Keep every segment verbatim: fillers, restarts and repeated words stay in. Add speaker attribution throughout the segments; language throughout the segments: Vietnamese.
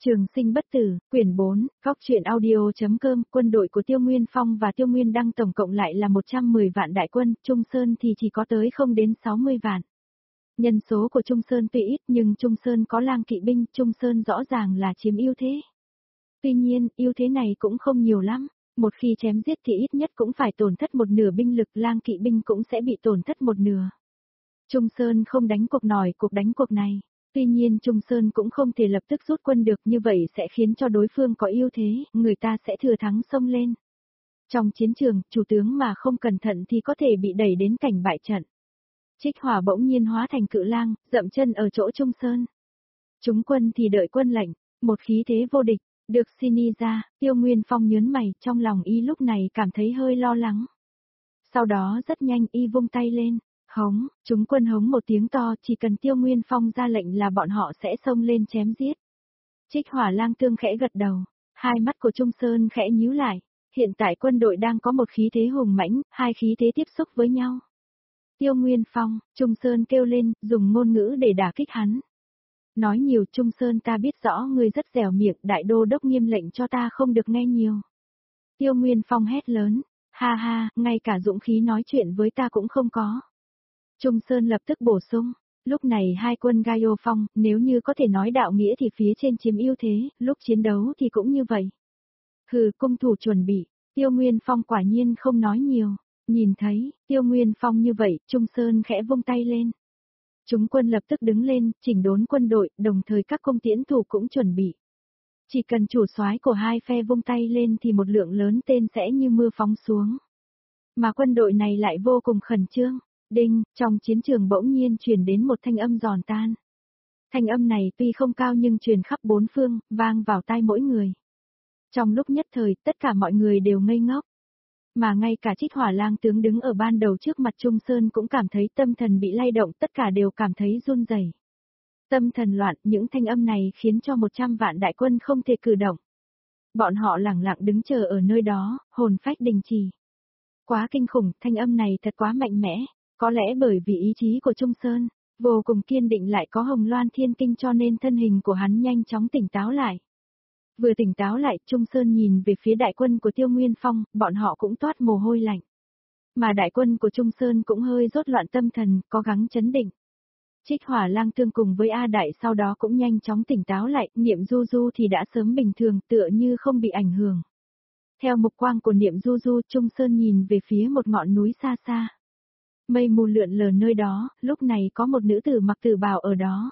Speaker 1: Trường sinh bất tử, quyển bốn, góc truyện audio.com, quân đội của Tiêu Nguyên Phong và Tiêu Nguyên Đăng tổng cộng lại là một trăm mười vạn đại quân, Trung Sơn thì chỉ có tới không đến sáu mươi vạn. Nhân số của Trung Sơn tuy ít nhưng Trung Sơn có lang kỵ binh, Trung Sơn rõ ràng là chiếm ưu thế. Tuy nhiên, ưu thế này cũng không nhiều lắm, một khi chém giết thì ít nhất cũng phải tổn thất một nửa binh lực, lang kỵ binh cũng sẽ bị tổn thất một nửa. Trung Sơn không đánh cuộc nổi cuộc đánh cuộc này. Tuy nhiên Trung Sơn cũng không thể lập tức rút quân được, như vậy sẽ khiến cho đối phương có ưu thế, người ta sẽ thừa thắng xông lên. Trong chiến trường, chủ tướng mà không cẩn thận thì có thể bị đẩy đến cảnh bại trận. Trích Hỏa bỗng nhiên hóa thành cự lang, dậm chân ở chỗ Trung Sơn. Chúng quân thì đợi quân lệnh, một khí thế vô địch, được xin y ra, Tiêu Nguyên Phong nhớn mày, trong lòng y lúc này cảm thấy hơi lo lắng. Sau đó rất nhanh y vung tay lên. Hống, chúng quân hống một tiếng to, chỉ cần Tiêu Nguyên Phong ra lệnh là bọn họ sẽ xông lên chém giết. Trích Hỏa lang tương khẽ gật đầu, hai mắt của Trung Sơn khẽ nhíu lại, hiện tại quân đội đang có một khí thế hùng mãnh, hai khí thế tiếp xúc với nhau. Tiêu Nguyên Phong, Trung Sơn kêu lên, dùng ngôn ngữ để đả kích hắn. Nói nhiều, Trung Sơn, ta biết rõ ngươi rất dẻo miệng, đại đô đốc nghiêm lệnh cho ta không được nghe nhiều. Tiêu Nguyên Phong hét lớn, ha ha, ngay cả dũng khí nói chuyện với ta cũng không có. Trung Sơn lập tức bổ sung, lúc này hai quân Gaio Phong, nếu như có thể nói đạo nghĩa thì phía trên chiếm ưu thế, lúc chiến đấu thì cũng như vậy. Hừ, cung thủ chuẩn bị, Tiêu Nguyên Phong quả nhiên không nói nhiều, nhìn thấy, Tiêu Nguyên Phong như vậy, Trung Sơn khẽ vung tay lên. Chúng quân lập tức đứng lên, chỉnh đốn quân đội, đồng thời các cung tiễn thủ cũng chuẩn bị. Chỉ cần chủ soái của hai phe vung tay lên thì một lượng lớn tên sẽ như mưa phóng xuống. Mà quân đội này lại vô cùng khẩn trương. Đinh, trong chiến trường bỗng nhiên truyền đến một thanh âm giòn tan. Thanh âm này tuy không cao nhưng truyền khắp bốn phương, vang vào tai mỗi người. Trong lúc nhất thời, tất cả mọi người đều ngây ngốc. Mà ngay cả Trích Hỏa lang tướng đứng ở ban đầu trước mặt Trung Sơn cũng cảm thấy tâm thần bị lay động, tất cả đều cảm thấy run rẩy. Tâm thần loạn, những thanh âm này khiến cho một trăm vạn đại quân không thể cử động. Bọn họ lẳng lặng đứng chờ ở nơi đó, hồn phách đình trì. Quá kinh khủng, thanh âm này thật quá mạnh mẽ. Có lẽ bởi vì ý chí của Trung Sơn, vô cùng kiên định lại có Hồng Loan Thiên Kinh cho nên thân hình của hắn nhanh chóng tỉnh táo lại. Vừa tỉnh táo lại, Trung Sơn nhìn về phía đại quân của Tiêu Nguyên Phong, bọn họ cũng toát mồ hôi lạnh. Mà đại quân của Trung Sơn cũng hơi rốt loạn tâm thần, cố gắng chấn định. Trích Hỏa lang tương cùng với A Đại sau đó cũng nhanh chóng tỉnh táo lại, Niệm Du Du thì đã sớm bình thường, tựa như không bị ảnh hưởng. Theo mục quang của Niệm Du Du, Trung Sơn nhìn về phía một ngọn núi xa xa. Mây mù lượn lờ nơi đó, lúc này có một nữ tử mặc tử bào ở đó.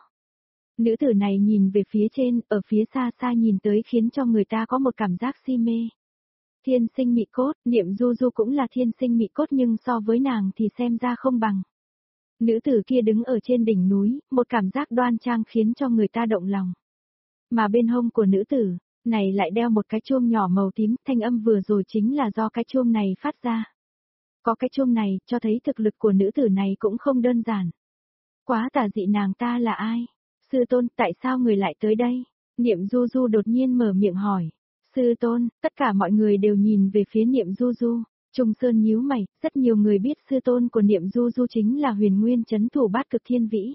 Speaker 1: Nữ tử này nhìn về phía trên, ở phía xa xa nhìn tới khiến cho người ta có một cảm giác si mê. Thiên sinh mị cốt, Niệm Du Du cũng là thiên sinh mị cốt nhưng so với nàng thì xem ra không bằng. Nữ tử kia đứng ở trên đỉnh núi, một cảm giác đoan trang khiến cho người ta động lòng. Mà bên hông của nữ tử này lại đeo một cái chuông nhỏ màu tím, thanh âm vừa rồi chính là do cái chuông này phát ra. Có cái chuông này, cho thấy thực lực của nữ tử này cũng không đơn giản. Quá tà dị, nàng ta là ai? Sư tôn, tại sao người lại tới đây? Niệm Du Du đột nhiên mở miệng hỏi. Sư tôn, tất cả mọi người đều nhìn về phía Niệm Du Du. Trung Sơn nhíu mày, rất nhiều người biết sư tôn của Niệm Du Du chính là Huyền Nguyên Chấn Thủ Bát Cực Thiên Vĩ.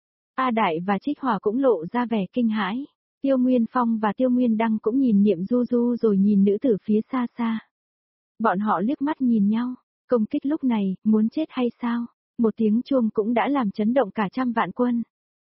Speaker 1: A Đại và Trích Hỏa cũng lộ ra vẻ kinh hãi. Tiêu Nguyên Phong và Tiêu Nguyên Đăng cũng nhìn Niệm Du Du rồi nhìn nữ tử phía xa xa. Bọn họ liếc mắt nhìn nhau. Công kích lúc này, muốn chết hay sao? Một tiếng chuông cũng đã làm chấn động cả trăm vạn quân.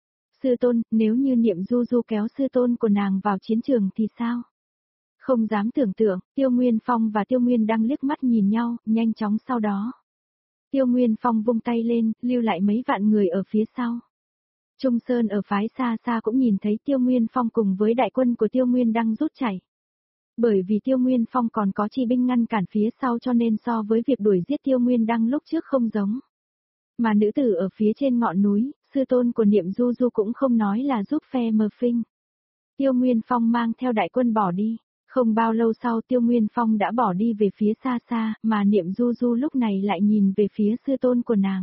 Speaker 1: Sư tôn, nếu như Niệm Du Du kéo sư tôn của nàng vào chiến trường thì sao? Không dám tưởng tượng, Tiêu Nguyên Phong và Tiêu Nguyên Đăng liếc mắt nhìn nhau, nhanh chóng sau đó. Tiêu Nguyên Phong vung tay lên, lưu lại mấy vạn người ở phía sau. Trung Sơn ở phái xa xa cũng nhìn thấy Tiêu Nguyên Phong cùng với đại quân của Tiêu Nguyên Đăng rút chạy. Bởi vì Tiêu Nguyên Phong còn có chi binh ngăn cản phía sau cho nên so với việc đuổi giết Tiêu Nguyên Đăng lúc trước không giống. Mà nữ tử ở phía trên ngọn núi, sư tôn của Niệm Du Du cũng không nói là giúp phe mờ phinh. Tiêu Nguyên Phong mang theo đại quân bỏ đi, không bao lâu sau Tiêu Nguyên Phong đã bỏ đi về phía xa xa, mà Niệm Du Du lúc này lại nhìn về phía sư tôn của nàng.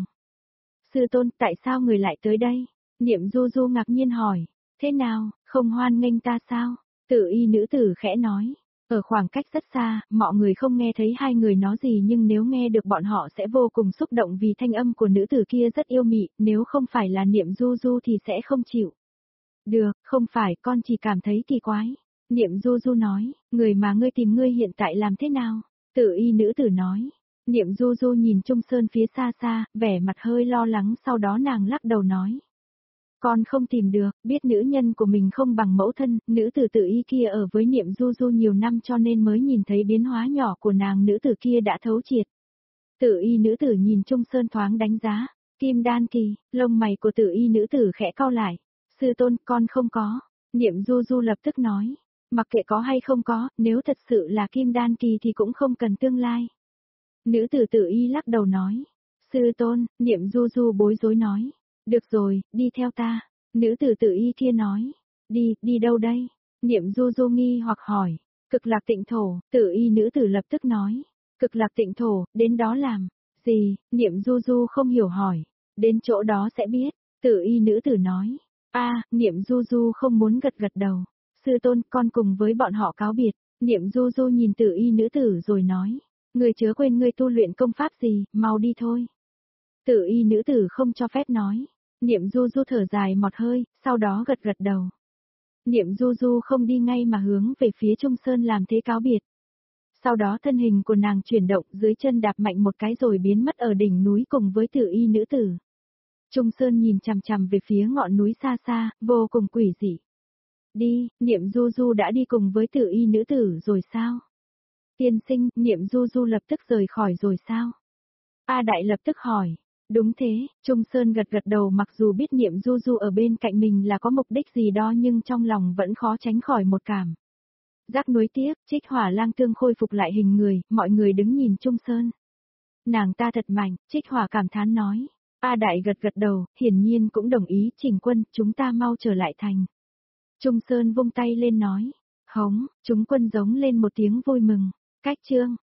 Speaker 1: Sư tôn, tại sao người lại tới đây? Niệm Du Du ngạc nhiên hỏi, thế nào, không hoan nghênh ta sao? Tự y nữ tử khẽ nói. Ở khoảng cách rất xa, mọi người không nghe thấy hai người nói gì nhưng nếu nghe được bọn họ sẽ vô cùng xúc động vì thanh âm của nữ tử kia rất yêu mị, nếu không phải là Niệm Du Du thì sẽ không chịu. Được, không phải, con chỉ cảm thấy kỳ quái. Niệm Du Du nói, người mà ngươi tìm ngươi hiện tại làm thế nào? Tự y nữ tử nói. Niệm Du Du nhìn Trung Sơn phía xa xa, vẻ mặt hơi lo lắng, sau đó nàng lắc đầu nói. Con không tìm được, biết nữ nhân của mình không bằng mẫu thân, nữ tử tự y kia ở với Niệm Du Du nhiều năm cho nên mới nhìn thấy biến hóa nhỏ của nàng, nữ tử kia đã thấu triệt. Tự y nữ tử nhìn Trung Sơn thoáng đánh giá, kim đan kỳ, lông mày của tự y nữ tử khẽ cau lại. Sư tôn, con không có. Niệm Du Du lập tức nói, mặc kệ có hay không có, nếu thật sự là kim đan kỳ thì cũng không cần tương lai. Nữ tử tự y lắc đầu nói, sư tôn, Niệm Du Du bối rối nói, được rồi, đi theo ta. Nữ tử tự y kia nói, đi, đi đâu đây? Niệm Du Du nghi hoặc hỏi, Cực Lạc Tịnh Thổ, tự y nữ tử lập tức nói, Cực Lạc Tịnh Thổ, đến đó làm gì? Niệm Du Du không hiểu hỏi, đến chỗ đó sẽ biết. Tự y nữ tử nói, a, Niệm Du Du không muốn gật gật đầu. Sư tôn, con cùng với bọn họ cáo biệt. Niệm Du Du nhìn tự y nữ tử rồi nói, người chớ quên ngươi tu luyện công pháp gì, mau đi thôi. Tự y nữ tử không cho phép nói. Niệm Du Du thở dài một hơi, sau đó gật gật đầu. Niệm Du Du không đi ngay mà hướng về phía Trung Sơn làm thế cáo biệt. Sau đó thân hình của nàng chuyển động, dưới chân đạp mạnh một cái rồi biến mất ở đỉnh núi cùng với tự y nữ tử. Trung Sơn nhìn chằm chằm về phía ngọn núi xa xa, vô cùng quỷ dị. Đi, Niệm Du Du đã đi cùng với tự y nữ tử rồi sao? Tiên sinh, Niệm Du Du lập tức rời khỏi rồi sao? A Đại lập tức hỏi. Đúng thế, Trung Sơn gật gật đầu, mặc dù biết Niệm Du Du ở bên cạnh mình là có mục đích gì đó nhưng trong lòng vẫn khó tránh khỏi một cảm giác nuối tiếc. Trích Hỏa Lang Tương khôi phục lại hình người, mọi người đứng nhìn Trung Sơn. Nàng ta thật mạnh, Trích Hỏa cảm thán nói. A Đại gật gật đầu, hiển nhiên cũng đồng ý. Trình quân, chúng ta mau trở lại thành. Trung Sơn vung tay lên nói. Hống, chúng quân giống lên một tiếng vui mừng. Cách chương